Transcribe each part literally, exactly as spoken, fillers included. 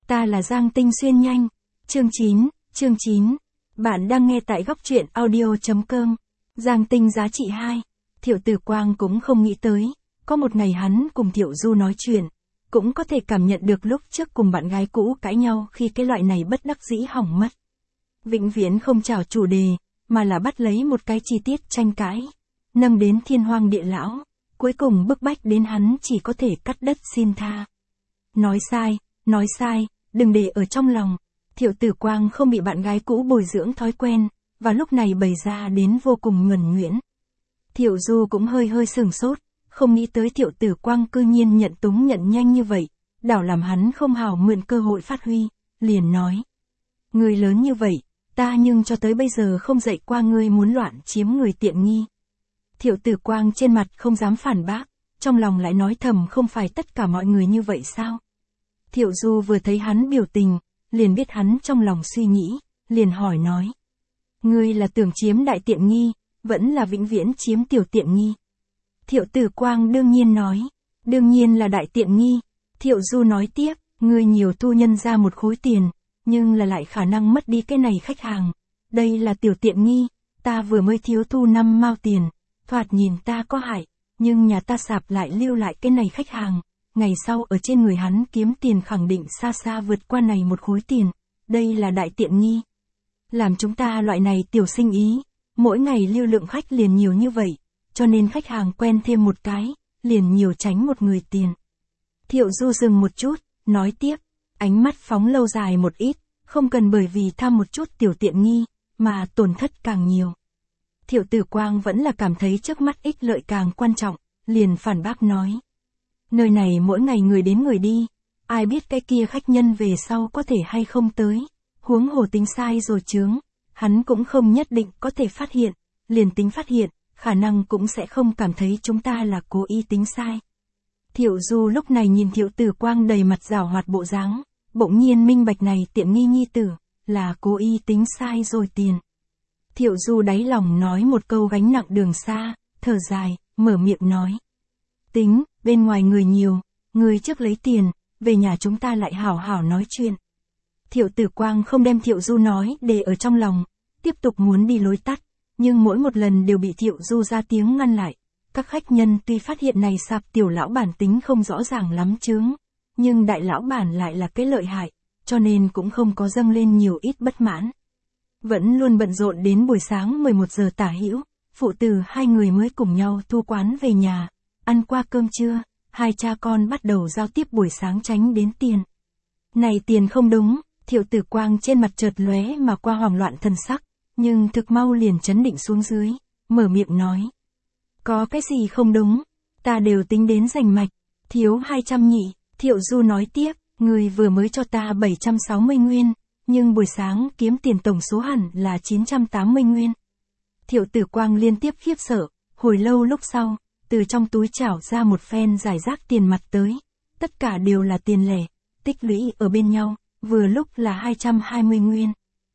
Ta là Giang Tinh Xuyên Nhanh. Chương chín, chương chín. Bạn đang nghe tại góc truyện audio.com. Giang Tinh giá trị hai. Thiệu Tử Quang cũng không nghĩ tới, có một ngày hắn cùng Thiệu Du nói chuyện, cũng có thể cảm nhận được lúc trước cùng bạn gái cũ cãi nhau khi cái loại này bất đắc dĩ hỏng mất. Vĩnh viễn không chào chủ đề, mà là bắt lấy một cái chi tiết tranh cãi, nâng đến thiên hoang địa lão, cuối cùng bức bách đến hắn chỉ có thể cắt đất xin tha. Nói sai, nói sai, đừng để ở trong lòng. Thiệu Tử Quang không bị bạn gái cũ bồi dưỡng thói quen, và lúc này bày ra đến vô cùng nhuần nhuyễn. Thiệu Du cũng hơi hơi sừng sốt, không nghĩ tới Thiệu Tử Quang cư nhiên nhận túng nhận nhanh như vậy, đảo làm hắn không hào mượn cơ hội phát huy, liền nói. Người lớn như vậy, ta nhưng cho tới bây giờ không dạy qua ngươi muốn loạn chiếm người tiện nghi. Thiệu Tử Quang trên mặt không dám phản bác, trong lòng lại nói thầm không phải tất cả mọi người như vậy sao? Thiệu Du vừa thấy hắn biểu tình, liền biết hắn trong lòng suy nghĩ, liền hỏi nói. Ngươi là tưởng chiếm đại tiện nghi, vẫn là vĩnh viễn chiếm tiểu tiện nghi? Thiệu Tử Quang đương nhiên nói, đương nhiên là đại tiện nghi. Thiệu Du nói tiếp, ngươi nhiều thu nhân ra một khối tiền, nhưng là lại khả năng mất đi cái này khách hàng. Đây là tiểu tiện nghi, ta vừa mới thiếu thu năm mao tiền, thoạt nhìn ta có hại, nhưng nhà ta sạp lại lưu lại cái này khách hàng. Ngày sau ở trên người hắn kiếm tiền khẳng định xa xa vượt qua này một khối tiền, đây là đại tiện nghi. Làm chúng ta loại này tiểu sinh ý, mỗi ngày lưu lượng khách liền nhiều như vậy, cho nên khách hàng quen thêm một cái, liền nhiều tránh một người tiền. Thiệu Du dừng một chút, nói tiếp, ánh mắt phóng lâu dài một ít, không cần bởi vì tham một chút tiểu tiện nghi, mà tổn thất càng nhiều. Thiệu Tử Quang vẫn là cảm thấy trước mắt ích lợi càng quan trọng, liền phản bác nói. Nơi này mỗi ngày người đến người đi, ai biết cái kia khách nhân về sau có thể hay không tới, huống hồ tính sai rồi chướng, hắn cũng không nhất định có thể phát hiện, liền tính phát hiện, khả năng cũng sẽ không cảm thấy chúng ta là cố ý tính sai. Thiệu Du lúc này nhìn Thiệu Tử Quang đầy mặt giảo hoạt bộ dáng, bỗng nhiên minh bạch này tiện nghi nhi tử, là cố ý tính sai rồi tiền. Thiệu Du đáy lòng nói một câu gánh nặng đường xa, thở dài, mở miệng nói. Tính, bên ngoài người nhiều, người trước lấy tiền, về nhà chúng ta lại hảo hảo nói chuyện. Thiệu Tử Quang không đem Thiệu Du nói để ở trong lòng, tiếp tục muốn đi lối tắt, nhưng mỗi một lần đều bị Thiệu Du ra tiếng ngăn lại. Các khách nhân tuy phát hiện này sạp tiểu lão bản tính không rõ ràng lắm chướng, nhưng đại lão bản lại là cái lợi hại, cho nên cũng không có dâng lên nhiều ít bất mãn. Vẫn luôn bận rộn đến buổi sáng mười một giờ tả hữu, phụ tử hai người mới cùng nhau thu quán về nhà. Ăn qua cơm trưa, hai cha con bắt đầu giao tiếp buổi sáng tránh đến tiền. Này tiền không đúng, Thiệu Tử Quang trên mặt chợt lóe mà qua hoảng loạn thần sắc, nhưng thực mau liền chấn định xuống dưới, mở miệng nói. Có cái gì không đúng, ta đều tính đến rành mạch, thiếu hai trăm nhị. Thiệu Du nói tiếp, người vừa mới cho ta bảy trăm sáu mươi nguyên, nhưng buổi sáng kiếm tiền tổng số hẳn là chín trăm tám mươi nguyên. Thiệu Tử Quang liên tiếp khiếp sợ, hồi lâu lúc sau, từ trong túi chảo ra một phen giải rác tiền mặt tới, tất cả đều là tiền lẻ, tích lũy ở bên nhau, vừa lúc là hai trăm hai mươi nguyên.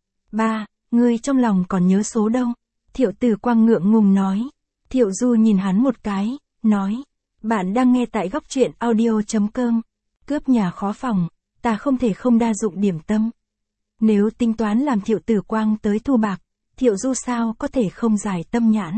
Ba, ngươi trong lòng còn nhớ số đâu? Thiệu Tử Quang ngượng ngùng nói. Thiệu Du nhìn hắn một cái, nói, bạn đang nghe tại góc truyện audio.com, cướp nhà khó phòng, ta không thể không đa dụng điểm tâm. Nếu tính toán làm Thiệu Tử Quang tới thu bạc, Thiệu Du sao có thể không giải tâm nhãn.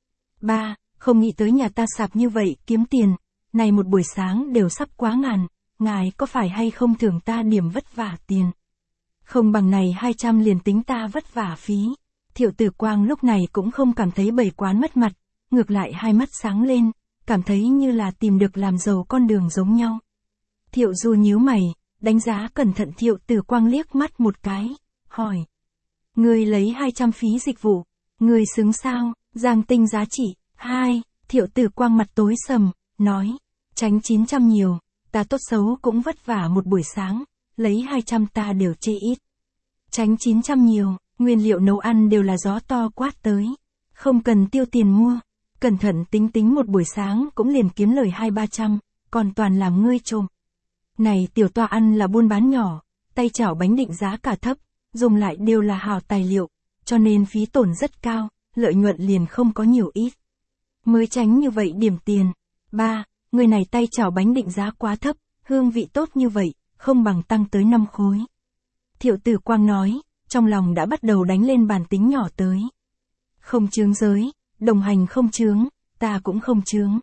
Ba, không nghĩ tới nhà ta sạp như vậy kiếm tiền, này một buổi sáng đều sắp quá ngàn, ngài có phải hay không thưởng ta điểm vất vả tiền? Không bằng này hai trăm liền tính ta vất vả phí. Thiệu Tử Quang lúc này cũng không cảm thấy bày quán mất mặt, ngược lại hai mắt sáng lên, cảm thấy như là tìm được làm giàu con đường giống nhau. Thiệu Du nhíu mày, đánh giá cẩn thận Thiệu Tử Quang liếc mắt một cái, hỏi. Ngươi lấy hai trăm phí dịch vụ, ngươi xứng sao? Giang Tinh giá trị hai. Thiệu Tử Quang mặt tối sầm, nói, tránh chín trăm nhiều, ta tốt xấu cũng vất vả một buổi sáng, lấy hai trăm ta đều chê ít. Tránh chín trăm nhiều, nguyên liệu nấu ăn đều là gió to quát tới, không cần tiêu tiền mua, cẩn thận tính tính một buổi sáng cũng liền kiếm lời hai ba trăm, còn toàn làm ngươi trộm. Này tiểu toa ăn là buôn bán nhỏ, tay chảo bánh định giá cả thấp, dùng lại đều là hảo tài liệu, cho nên phí tổn rất cao, lợi nhuận liền không có nhiều ít. Mới tránh như vậy điểm tiền. Ba, người này tay chảo bánh định giá quá thấp, hương vị tốt như vậy, không bằng tăng tới năm khối. Thiệu Tử Quang nói, trong lòng đã bắt đầu đánh lên bản tính nhỏ tới. Không chướng giới, đồng hành không chướng, ta cũng không chướng.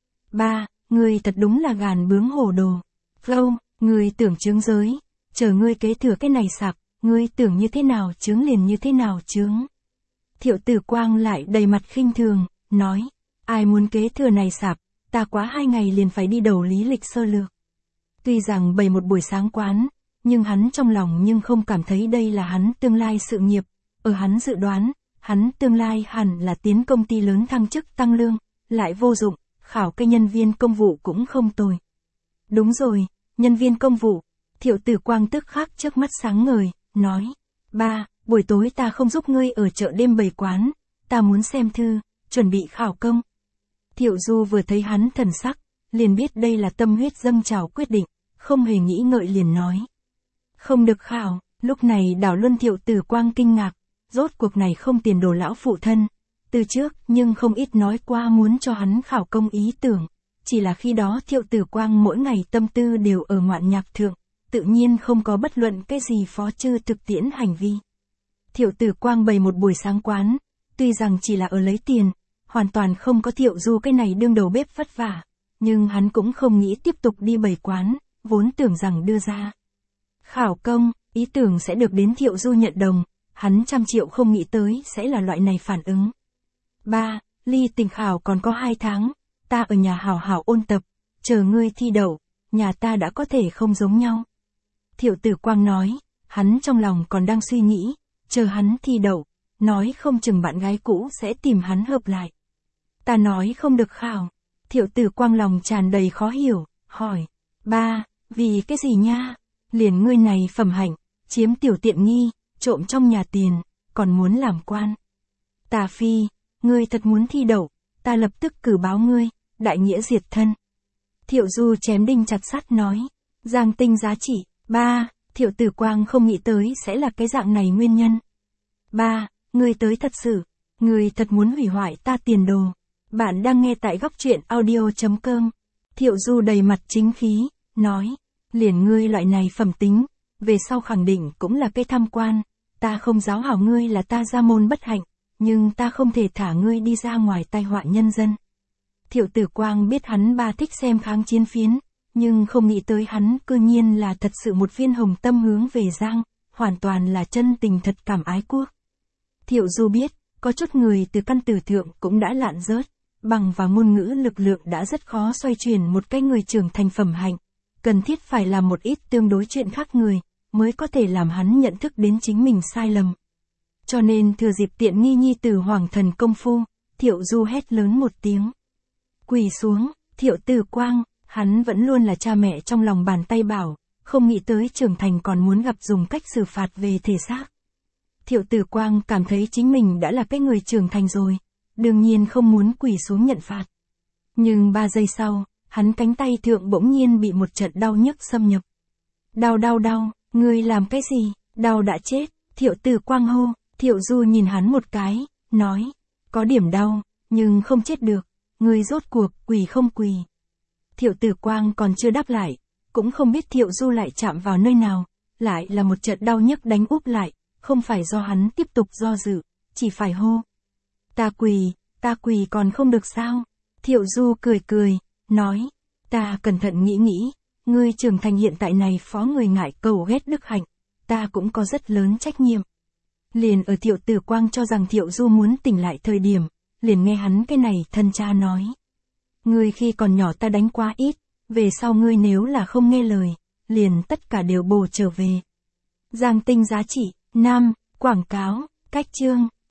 Ba, ngươi thật đúng là gàn bướng hồ đồ. Gâu, ngươi tưởng chướng giới, chờ ngươi kế thừa cái này sạp, ngươi tưởng như thế nào chướng liền như thế nào chướng. Thiệu Tử Quang lại đầy mặt khinh thường, nói, ai muốn kế thừa này sạp, ta quá hai ngày liền phải đi đầu lý lịch sơ lược. Tuy rằng bày một buổi sáng quán, nhưng hắn trong lòng nhưng không cảm thấy đây là hắn tương lai sự nghiệp, ở hắn dự đoán, hắn tương lai hẳn là tiến công ty lớn thăng chức tăng lương, lại vô dụng, khảo cái nhân viên công vụ cũng không tồi. Đúng rồi, nhân viên công vụ, Thiệu Tử Quang tức khắc trước mắt sáng ngời, nói, ba, buổi tối ta không giúp ngươi ở chợ đêm bày quán, ta muốn xem thư, chuẩn bị khảo công. Thiệu Du vừa thấy hắn thần sắc, liền biết đây là tâm huyết dâng trào quyết định, không hề nghĩ ngợi liền nói. Không được khảo, lúc này đảo luân Thiệu Tử Quang kinh ngạc, rốt cuộc này không tiền đồ lão phụ thân, từ trước nhưng không ít nói qua muốn cho hắn khảo công ý tưởng, chỉ là khi đó Thiệu Tử Quang mỗi ngày tâm tư đều ở ngoạn nhạc thượng, tự nhiên không có bất luận cái gì phó chư thực tiễn hành vi. Thiệu Tử Quang bày một buổi sáng quán, tuy rằng chỉ là ở lấy tiền, hoàn toàn không có Thiệu Du cái này đương đầu bếp vất vả, nhưng hắn cũng không nghĩ tiếp tục đi bày quán, vốn tưởng rằng đưa ra khảo công, ý tưởng sẽ được đến Thiệu Du nhận đồng, hắn trăm triệu không nghĩ tới sẽ là loại này phản ứng. Ba, ly tình khảo còn có hai tháng, ta ở nhà hảo hảo ôn tập, chờ ngươi thi đậu, nhà ta đã có thể không giống nhau. Thiệu Tử Quang nói, hắn trong lòng còn đang suy nghĩ, chờ hắn thi đậu, nói không chừng bạn gái cũ sẽ tìm hắn hợp lại. Ta nói không được khảo. Thiệu Tử Quang lòng tràn đầy khó hiểu, hỏi, ba, vì cái gì nha? Liền ngươi này phẩm hạnh, chiếm tiểu tiện nghi, trộm trong nhà tiền, còn muốn làm quan. Tà phi, ngươi thật muốn thi đậu, ta lập tức cử báo ngươi, đại nghĩa diệt thân. Thiệu Du chém đinh chặt sắt nói, giang tinh giá trị, ba, Thiệu Tử Quang không nghĩ tới sẽ là cái dạng này nguyên nhân. Ba, ngươi tới thật sự, ngươi thật muốn hủy hoại ta tiền đồ. Bạn đang nghe tại góc truyện audio chấm com. Thiệu Du đầy mặt chính khí, nói, liền ngươi loại này phẩm tính, về sau khẳng định cũng là cây tham quan, ta không giáo hảo ngươi là ta gia môn bất hạnh, nhưng ta không thể thả ngươi đi ra ngoài tai họa nhân dân. Thiệu Tử Quang biết hắn ba thích xem kháng chiến phiến, nhưng không nghĩ tới hắn cư nhiên là thật sự một viên hồng tâm hướng về Giang, hoàn toàn là chân tình thật cảm ái quốc. Thiệu Du biết, có chút người từ căn tử thượng cũng đã lạn rớt, bằng và ngôn ngữ lực lượng đã rất khó xoay chuyển một cái người trưởng thành phẩm hạnh, cần thiết phải làm một ít tương đối chuyện khác người, mới có thể làm hắn nhận thức đến chính mình sai lầm. Cho nên thừa dịp tiện nghi nhi tử hoàng thần công phu, Thiệu Du hét lớn một tiếng. Quỳ xuống, Thiệu Tử Quang, hắn vẫn luôn là cha mẹ trong lòng bàn tay bảo, không nghĩ tới trưởng thành còn muốn gặp dùng cách xử phạt về thể xác. Thiệu Tử Quang cảm thấy chính mình đã là cái người trưởng thành rồi, đương nhiên không muốn quỳ xuống nhận phạt. Nhưng ba giây sau, hắn cánh tay thượng bỗng nhiên bị một trận đau nhức xâm nhập. Đau đau đau, ngươi làm cái gì, đau đã chết, Thiệu Tử Quang hô. Thiệu Du nhìn hắn một cái, nói, có điểm đau, nhưng không chết được, ngươi rốt cuộc quỳ không quỳ. Thiệu Tử Quang còn chưa đáp lại, cũng không biết Thiệu Du lại chạm vào nơi nào, lại là một trận đau nhức đánh úp lại, không phải do hắn tiếp tục do dự, chỉ phải hô. Ta quỳ, ta quỳ còn không được sao? Thiệu Du cười cười, nói, ta cẩn thận nghĩ nghĩ, ngươi trưởng thành hiện tại này phó người ngại cầu ghét đức hạnh, ta cũng có rất lớn trách nhiệm. Liền ở Thiệu Tử Quang cho rằng Thiệu Du muốn tỉnh lại thời điểm, liền nghe hắn cái này thân cha nói. Ngươi khi còn nhỏ ta đánh quá ít, về sau ngươi nếu là không nghe lời, liền tất cả đều bổ trở về. Giang tinh giá trị, nam, quảng cáo, cách chương.